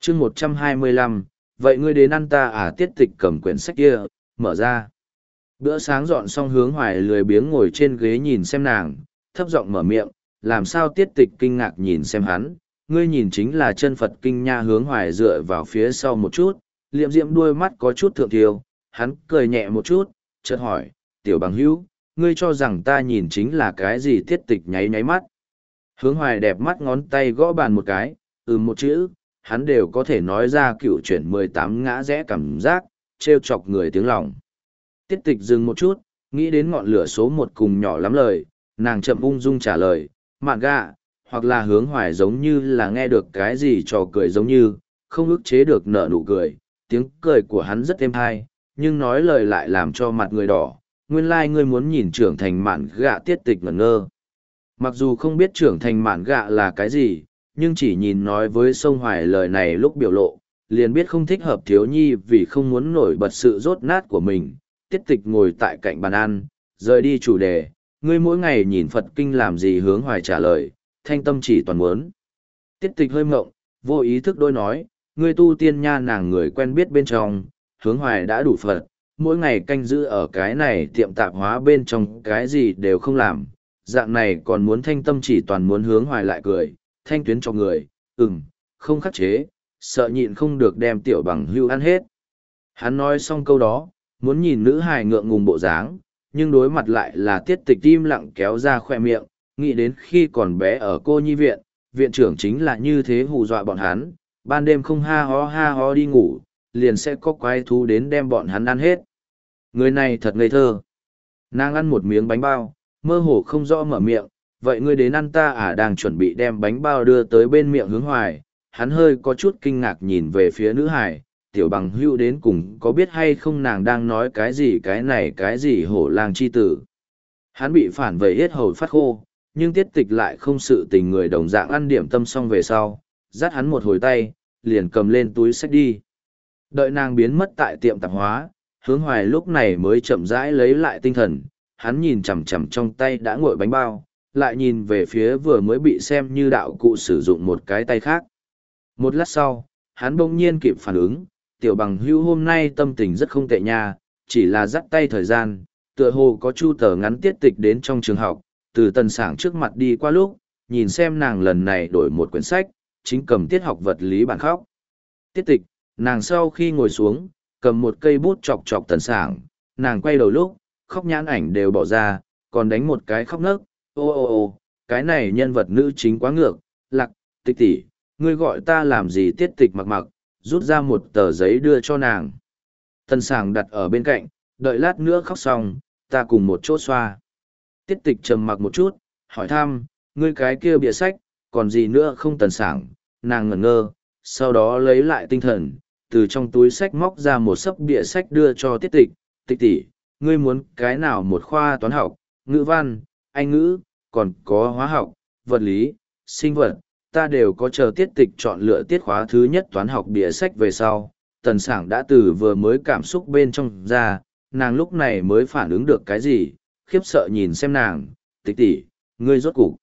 chương 125, vậy ngươi đến ăn ta à? Tiết Tịch cầm quyển sách kia, mở ra. Bữa sáng dọn xong Hướng Hoài lười biếng ngồi trên ghế nhìn xem nàng, thấp giọng mở miệng, làm sao? Tiết Tịch kinh ngạc nhìn xem hắn, ngươi nhìn chính là chân Phật kinh nha. Hướng Hoài dựa vào phía sau một chút, liệm diệm đuôi mắt có chút thượng thiêu, hắn cười nhẹ một chút, chợt hỏi, tiểu bằng hữu, ngươi cho rằng ta nhìn chính là cái gì? Tiết Tịch nháy nháy mắt. Hướng Hoài đẹp mắt ngón tay gõ bàn một cái, một chữ, hắn đều có thể nói ra cựu chuyển 18 ngã rẽ cảm giác, trêu chọc người tiếng lòng. Tiết Tịch dừng một chút, nghĩ đến ngọn lửa số một cùng nhỏ lắm lời, nàng chậm ung dung trả lời, mạn gạ, hoặc là Hướng Hoài giống như là nghe được cái gì trò cười giống như, không ức chế được nở nụ cười, tiếng cười của hắn rất êm hay, nhưng nói lời lại làm cho mặt người đỏ, nguyên lai ngươi muốn nhìn trưởng thành mạn gạ. Tiết Tịch ngẩn ngơ. Mặc dù không biết trưởng thành mạn gạ là cái gì, nhưng chỉ nhìn nói với Sông Hoài lời này lúc biểu lộ, liền biết không thích hợp thiếu nhi vì không muốn nổi bật sự rốt nát của mình. Tiết Tịch ngồi tại cạnh bàn ăn, rời đi chủ đề, ngươi mỗi ngày nhìn Phật kinh làm gì? Hướng Hoài trả lời, thanh tâm chỉ toàn muốn. Tiết Tịch hơi mộng, vô ý thức đôi nói, ngươi tu tiên nha. Nàng người quen biết bên trong, Hướng Hoài đã đủ Phật, mỗi ngày canh giữ ở cái này tiệm tạp hóa bên trong, cái gì đều không làm, dạng này còn muốn thanh tâm chỉ toàn muốn. Hướng Hoài lại cười, thanh tuyến cho người, không khắc chế, sợ nhịn không được đem tiểu bằng hưu ăn hết. Hắn nói xong câu đó, muốn nhìn nữ hài ngượng ngùng bộ dáng, nhưng đối mặt lại là Tiết Tịch im lặng kéo ra khoe miệng, nghĩ đến khi còn bé ở cô nhi viện, viện trưởng chính là như thế hù dọa bọn hắn, ban đêm không ha ho đi ngủ, liền sẽ có quái thú đến đem bọn hắn ăn hết. Người này thật ngây thơ. Nàng ăn một miếng bánh bao, mơ hồ không rõ mở miệng, vậy ngươi đến ăn ta à? Đang chuẩn bị đem bánh bao đưa tới bên miệng Hướng Hoài, hắn hơi có chút kinh ngạc nhìn về phía nữ hải, tiểu bằng hưu đến cùng có biết hay không nàng đang nói cái gì? Cái này cái gì hổ lang chi tử? Hắn bị phản vẩy hết hầu phát khô, nhưng Tiết Tịch lại không sự tình người đồng dạng ăn điểm tâm xong về sau, dắt hắn một hồi tay, liền cầm lên túi xách đi. Đợi nàng biến mất tại tiệm tạp hóa, Hướng Hoài lúc này mới chậm rãi lấy lại tinh thần, hắn nhìn chằm chằm trong tay đã nguội bánh bao, lại nhìn về phía vừa mới bị xem như đạo cụ sử dụng một cái tay khác. Một lát sau, hắn bỗng nhiên kịp phản ứng, tiểu bằng hưu hôm nay tâm tình rất không tệ nha, chỉ là dắt tay thời gian, tựa hồ có chu tờ ngắn. Tiết Tịch đến trong trường học, từ Tần Sảng trước mặt đi qua lúc, nhìn xem nàng lần này đổi một quyển sách, chính cầm tiết học vật lý bản khóc. Tiết Tịch, nàng sau khi ngồi xuống, cầm một cây bút chọc chọc Tần Sảng, nàng quay đầu lúc, khóc nhãn ảnh đều bỏ ra, còn đánh một cái khóc nấc, ô, cái này nhân vật nữ chính quá ngược, Lạc, Tịch tỷ, ngươi gọi ta làm gì? Tiết Tịch mặc, rút ra một tờ giấy đưa cho nàng. Tần Sảng đặt ở bên cạnh, đợi lát nữa khóc xong, ta cùng một chỗ xoa. Tiết Tịch trầm mặc một chút, hỏi thăm, ngươi cái kia bìa sách, còn gì nữa không? Tần Sảng, nàng ngẩn ngơ, sau đó lấy lại tinh thần, từ trong túi sách móc ra một xấp bìa sách đưa cho Tiết Tịch. Tịch tỷ, ngươi muốn cái nào? Một khoa toán học, ngữ văn, anh ngữ, còn có hóa học, vật lý, sinh vật, ta đều có. Chờ Tiết Tịch chọn lựa tiết khóa thứ nhất toán học bìa sách về sau, Tần Sảng đã từ vừa mới cảm xúc bên trong ra, nàng lúc này mới phản ứng được cái gì, khiếp sợ nhìn xem nàng, Tịch tỷ, ngươi rốt cục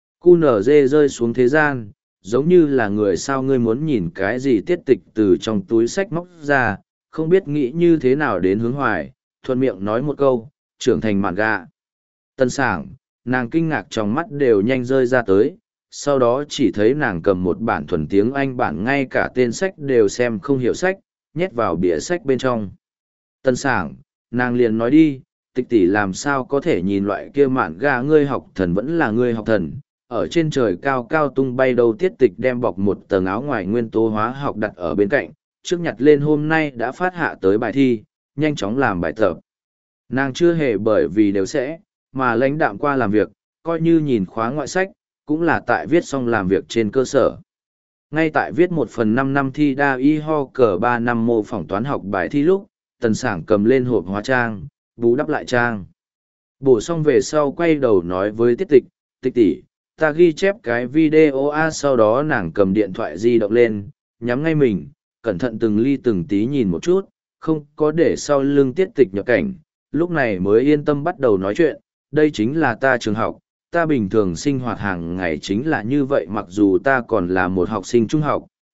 QNZ rơi xuống thế gian, giống như là người sao? Ngươi muốn nhìn cái gì? Tiết Tịch từ trong túi sách móc ra, không biết nghĩ như thế nào đến Hướng Hoài, thuận miệng nói một câu, trưởng thành mạn gạ. Tần Sảng, nàng kinh ngạc trong mắt đều nhanh rơi ra tới, sau đó chỉ thấy nàng cầm một bản thuần tiếng Anh bản ngay cả tên sách đều xem không hiểu sách, nhét vào bìa sách bên trong. Tần Sảng, nàng liền nói đi, Tịch tỷ làm sao có thể nhìn loại kia mạn gạ? Ngươi học thần vẫn là ngươi học thần, ở trên trời cao cao tung bay đâu? Tiết Tịch đem bọc một tầng áo ngoài nguyên tố hóa học đặt ở bên cạnh, trước nhặt lên hôm nay đã phát hạ tới bài thi, nhanh chóng làm bài tập. Nàng chưa hề bởi vì đều sẽ, mà lãnh đạm qua làm việc, coi như nhìn khóa ngoại sách, cũng là tại viết xong làm việc trên cơ sở. Ngay tại viết 1/5 năm thi đa y ho cờ 3 năm mô phỏng toán học bài thi lúc, Tần Sảng cầm lên hộp hóa trang, bù đắp lại trang. Bổ xong về sau quay đầu nói với Tiết Tịch, Tịch tỷ, ta ghi chép cái video a. Sau đó nàng cầm điện thoại di động lên, nhắm ngay mình, cẩn thận từng ly từng tí nhìn một chút, không có để sau lưng Tiết Tịch nhập cảnh, lúc này mới yên tâm bắt đầu nói chuyện. Đây chính là ta trường học, ta bình thường sinh hoạt hàng ngày chính là như vậy. Mặc dù ta còn là một học sinh trung học,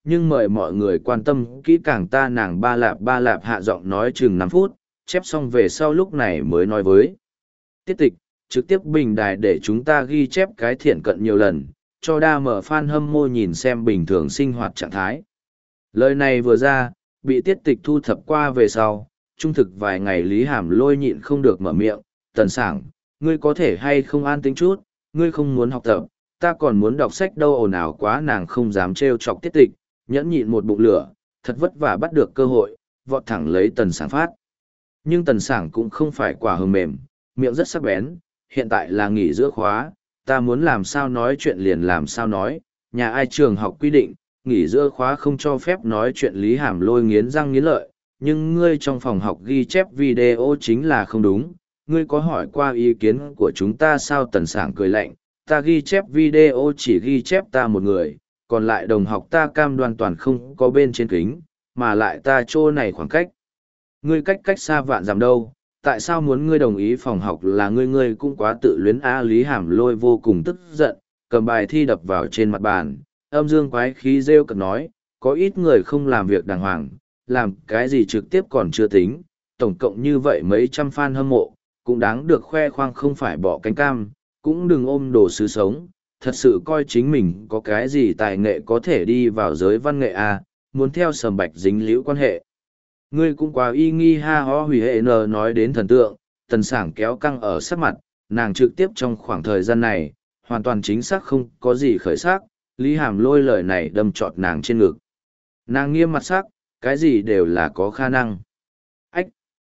nhưng mời mọi người quan tâm kỹ càng. Ta nàng ba lạp hạ giọng nói chừng 5 phút, chép xong về sau lúc này mới nói với Tiết Tịch, trực tiếp bình đài để chúng ta ghi chép cái thiện cận nhiều lần, cho đa mở fan hâm mộ nhìn xem bình thường sinh hoạt trạng thái. Lời này vừa ra, bị Tiết Tịch thu thập qua về sau, trung thực vài ngày Lý Hàm Lôi nhịn không được mở miệng, Tần Sảng, ngươi có thể hay không an tĩnh chút, ngươi không muốn học tập, ta còn muốn đọc sách đâu. Ồn ào quá nàng không dám trêu chọc Tiết Tịch, nhẫn nhịn một bụng lửa, thật vất vả bắt được cơ hội, vọt thẳng lấy Tần Sảng phát. Nhưng Tần Sảng cũng không phải quả hờ mềm, miệng rất sắc bén, hiện tại là nghỉ giữa khóa, ta muốn làm sao nói chuyện liền làm sao nói, nhà ai trường học quy định, nghỉ giữa khóa không cho phép nói chuyện. Lý Hàm Lôi nghiến răng nghiến lợi, nhưng ngươi trong phòng học ghi chép video chính là không đúng, ngươi có hỏi qua ý kiến của chúng ta sao? Tần Sảng cười lạnh, ta ghi chép video chỉ ghi chép ta một người, còn lại đồng học ta cam đoan toàn không có bên trên kính, mà lại ta chỗ này khoảng cách. Ngươi cách xa vạn dặm đâu, tại sao muốn ngươi đồng ý phòng học là ngươi cũng quá tự luyến a. Lý Hàm Lôi vô cùng tức giận, cầm bài thi đập vào trên mặt bàn, âm dương quái khí rêu cợt nói, có ít người không làm việc đàng hoàng, làm cái gì trực tiếp còn chưa tính, tổng cộng như vậy mấy trăm fan hâm mộ, cũng đáng được khoe khoang không phải bỏ cánh cam, cũng đừng ôm đồ sứ sống, thật sự coi chính mình có cái gì tài nghệ có thể đi vào giới văn nghệ a, muốn theo Sầm Bạch dính liễu quan hệ. Ngươi cũng quá y nghi ha ho. Hủy hệ n nói đến thần tượng, Tần Sảng kéo căng ở sắc mặt, nàng trực tiếp trong khoảng thời gian này, hoàn toàn chính xác không có gì khởi sắc. Lý Hàm Lôi lời này đâm trọt nàng trên ngực. Nàng nghiêm mặt sắc, cái gì đều là có khả năng. Ách!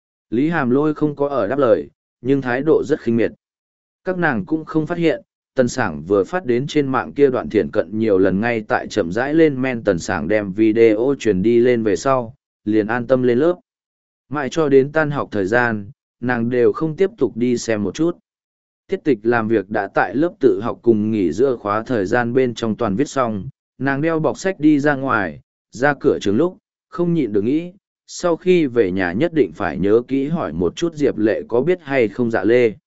Lý Hàm Lôi không có ở đáp lời, nhưng thái độ rất khinh miệt. Các nàng cũng không phát hiện, Tần Sảng vừa phát đến trên mạng kia đoạn thiện cận nhiều lần ngay tại chậm rãi lên men. Tần Sảng đem video truyền đi lên về sau, liền an tâm lên lớp. Mãi cho đến tan học thời gian, nàng đều không tiếp tục đi xem một chút. Tiết Tịch làm việc đã tại lớp tự học cùng nghỉ giữa khóa thời gian bên trong toàn viết xong, nàng đeo bọc sách đi ra ngoài, ra cửa trường lúc, không nhịn được nghĩ, sau khi về nhà nhất định phải nhớ kỹ hỏi một chút Diệp Lệ có biết hay không Dạ Lê.